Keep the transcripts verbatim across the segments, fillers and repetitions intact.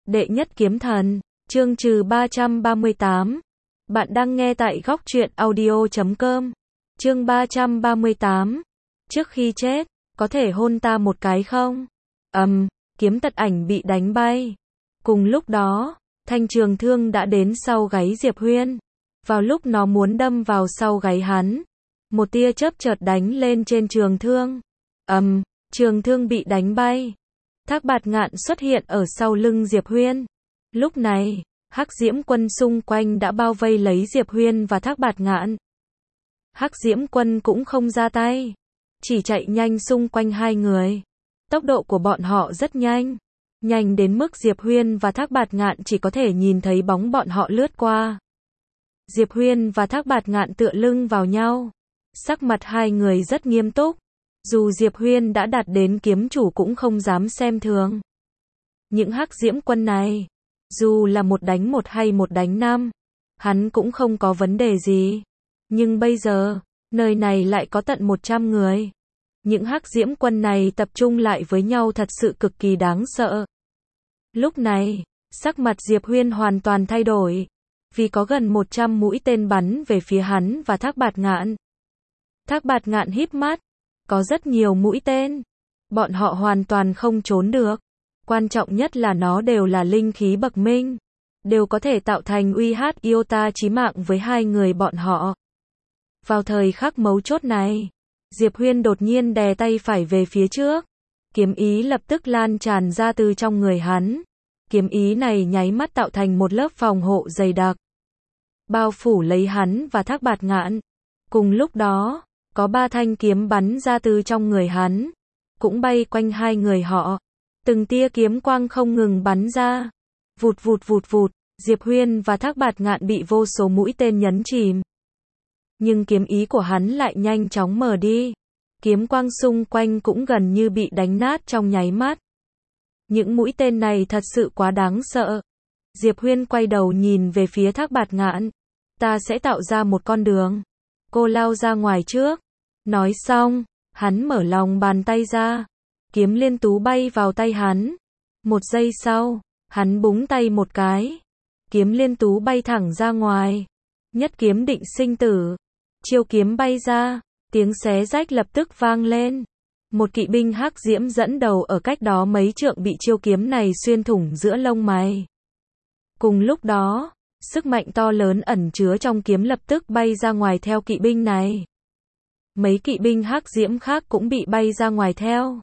Đệ nhất kiếm thần, chương trừ ba trăm ba mươi tám. Bạn đang nghe tại góc truyện audio chấm com. Chương ba trăm ba mươi tám. Trước khi chết, có thể hôn ta một cái không? Ầm, um, kiếm tật ảnh bị đánh bay. Cùng lúc đó, thanh trường thương đã đến sau gáy Diệp Huyên. Vào lúc nó muốn đâm vào sau gáy hắn, một tia chớp chợt đánh lên trên trường thương. Ầm, um, trường thương bị đánh bay. Thác Bạt Ngạn xuất hiện ở sau lưng Diệp Huyên. Lúc này, Hắc Diễm Quân xung quanh đã bao vây lấy Diệp Huyên và Thác Bạt Ngạn. Hắc Diễm Quân cũng không ra tay, chỉ chạy nhanh xung quanh hai người. Tốc độ của bọn họ rất nhanh, nhanh đến mức Diệp Huyên và Thác Bạt Ngạn chỉ có thể nhìn thấy bóng bọn họ lướt qua. Diệp Huyên và Thác Bạt Ngạn tựa lưng vào nhau, sắc mặt hai người rất nghiêm túc. Dù Diệp Huyên đã đạt đến kiếm chủ cũng không dám xem thường. Những Hắc Diễm Quân này, dù là một đánh một hay một đánh năm, hắn cũng không có vấn đề gì. Nhưng bây giờ, nơi này lại có tận một trăm người. Những Hắc Diễm Quân này tập trung lại với nhau thật sự cực kỳ đáng sợ. Lúc này, sắc mặt Diệp Huyên hoàn toàn thay đổi, vì có gần một trăm mũi tên bắn về phía hắn và Thác Bạt Ngạn. Thác Bạt Ngạn híp mắt, có rất nhiều mũi tên, bọn họ hoàn toàn không trốn được. Quan trọng nhất là nó đều là linh khí bậc minh, đều có thể tạo thành uy hát iota chí mạng với hai người bọn họ. Vào thời khắc mấu chốt này, Diệp Huyên đột nhiên đè tay phải về phía trước, kiếm ý lập tức lan tràn ra từ trong người hắn. Kiếm ý này nháy mắt tạo thành một lớp phòng hộ dày đặc, bao phủ lấy hắn và Thác Bạt Ngạn. Cùng lúc đó, có ba thanh kiếm bắn ra từ trong người hắn, cũng bay quanh hai người họ. Từng tia kiếm quang không ngừng bắn ra. Vụt vụt vụt vụt, Diệp Huyên và Thác Bạt Ngạn bị vô số mũi tên nhấn chìm. Nhưng kiếm ý của hắn lại nhanh chóng mờ đi. Kiếm quang xung quanh cũng gần như bị đánh nát trong nháy mắt. Những mũi tên này thật sự quá đáng sợ. Diệp Huyên quay đầu nhìn về phía Thác Bạt Ngạn. Ta sẽ tạo ra một con đường. Cô lao ra ngoài trước. Nói xong, hắn mở lòng bàn tay ra. Kiếm liên tú bay vào tay hắn. Một giây sau, hắn búng tay một cái. Kiếm liên tú bay thẳng ra ngoài. Nhất kiếm định sinh tử. Chiêu kiếm bay ra, tiếng xé rách lập tức vang lên. Một kỵ binh hắc diễm dẫn đầu ở cách đó mấy trượng bị chiêu kiếm này xuyên thủng giữa lông mày. Cùng lúc đó, sức mạnh to lớn ẩn chứa trong kiếm lập tức bay ra ngoài theo kỵ binh này. Mấy kỵ binh hắc diễm khác cũng bị bay ra ngoài theo.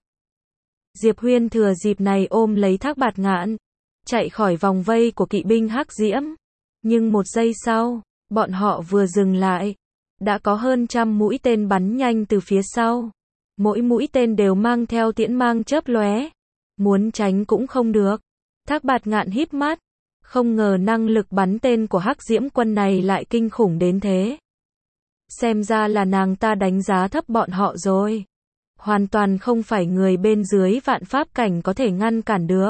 Diệp Huyên thừa dịp này ôm lấy Thác Bạt Ngạn, chạy khỏi vòng vây của kỵ binh hắc diễm. Nhưng một giây sau, bọn họ vừa dừng lại, đã có hơn trăm mũi tên bắn nhanh từ phía sau. Mỗi mũi tên đều mang theo tiễn mang chớp lóe, muốn tránh cũng không được. Thác Bạt Ngạn híp mắt, không ngờ năng lực bắn tên của Hắc Diễm Quân này lại kinh khủng đến thế. Xem ra là nàng ta đánh giá thấp bọn họ rồi. Hoàn toàn không phải người bên dưới vạn pháp cảnh có thể ngăn cản được.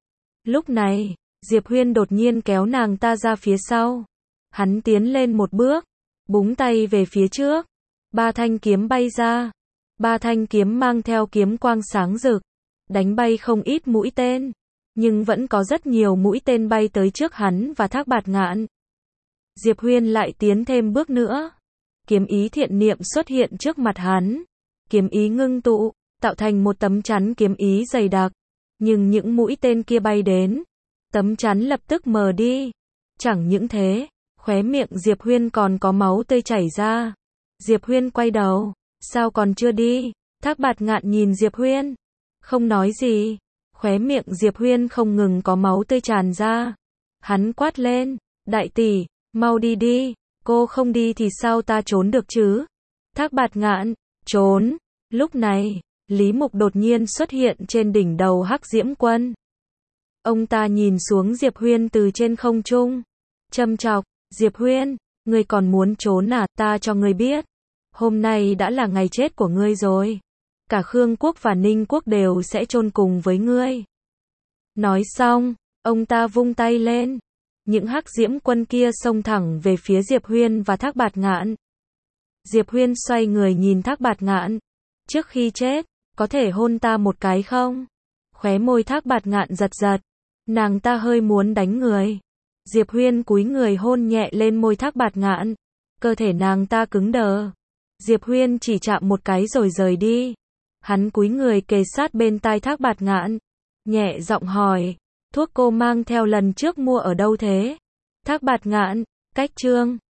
Lúc này, Diệp Huyên đột nhiên kéo nàng ta ra phía sau. Hắn tiến lên một bước, búng tay về phía trước. Ba thanh kiếm bay ra. Ba thanh kiếm mang theo kiếm quang sáng rực, đánh bay không ít mũi tên. Nhưng vẫn có rất nhiều mũi tên bay tới trước hắn và Thác Bạt Ngạn. Diệp Huyên lại tiến thêm bước nữa. Kiếm ý thiện niệm xuất hiện trước mặt hắn. Kiếm ý ngưng tụ, tạo thành một tấm chắn kiếm ý dày đặc. Nhưng những mũi tên kia bay đến, tấm chắn lập tức mờ đi. Chẳng những thế, khóe miệng Diệp Huyên còn có máu tươi chảy ra. Diệp Huyên quay đầu, sao còn chưa đi? Thác Bạt Ngạn nhìn Diệp Huyên, không nói gì. Khóe miệng Diệp Huyên không ngừng có máu tươi tràn ra. Hắn quát lên, đại tỷ, mau đi đi, cô không đi thì sao ta trốn được chứ? Thác Bạt Ngạn, trốn. Lúc này, Lý Mục đột nhiên xuất hiện trên đỉnh đầu Hắc Diễm Quân. Ông ta nhìn xuống Diệp Huyên từ trên không trung, châm chọc, Diệp Huyên, ngươi còn muốn trốn à? Ta cho ngươi biết, hôm nay đã là ngày chết của ngươi rồi. Cả Khương Quốc và Ninh Quốc đều sẽ chôn cùng với ngươi. Nói xong, ông ta vung tay lên. Những Hắc Diễm Quân kia xông thẳng về phía Diệp Huyên và Thác Bạt Ngạn. Diệp Huyên xoay người nhìn Thác Bạt Ngạn. Trước khi chết, có thể hôn ta một cái không? Khóe môi Thác Bạt Ngạn giật giật. Nàng ta hơi muốn đánh người. Diệp Huyên cúi người hôn nhẹ lên môi Thác Bạt Ngạn. Cơ thể nàng ta cứng đờ. Diệp Huyên chỉ chạm một cái rồi rời đi. Hắn cúi người kề sát bên tai Thác Bạt Ngạn. Nhẹ giọng hỏi. Thuốc cô mang theo lần trước mua ở đâu thế? Thác Bạt Ngạn, cách chương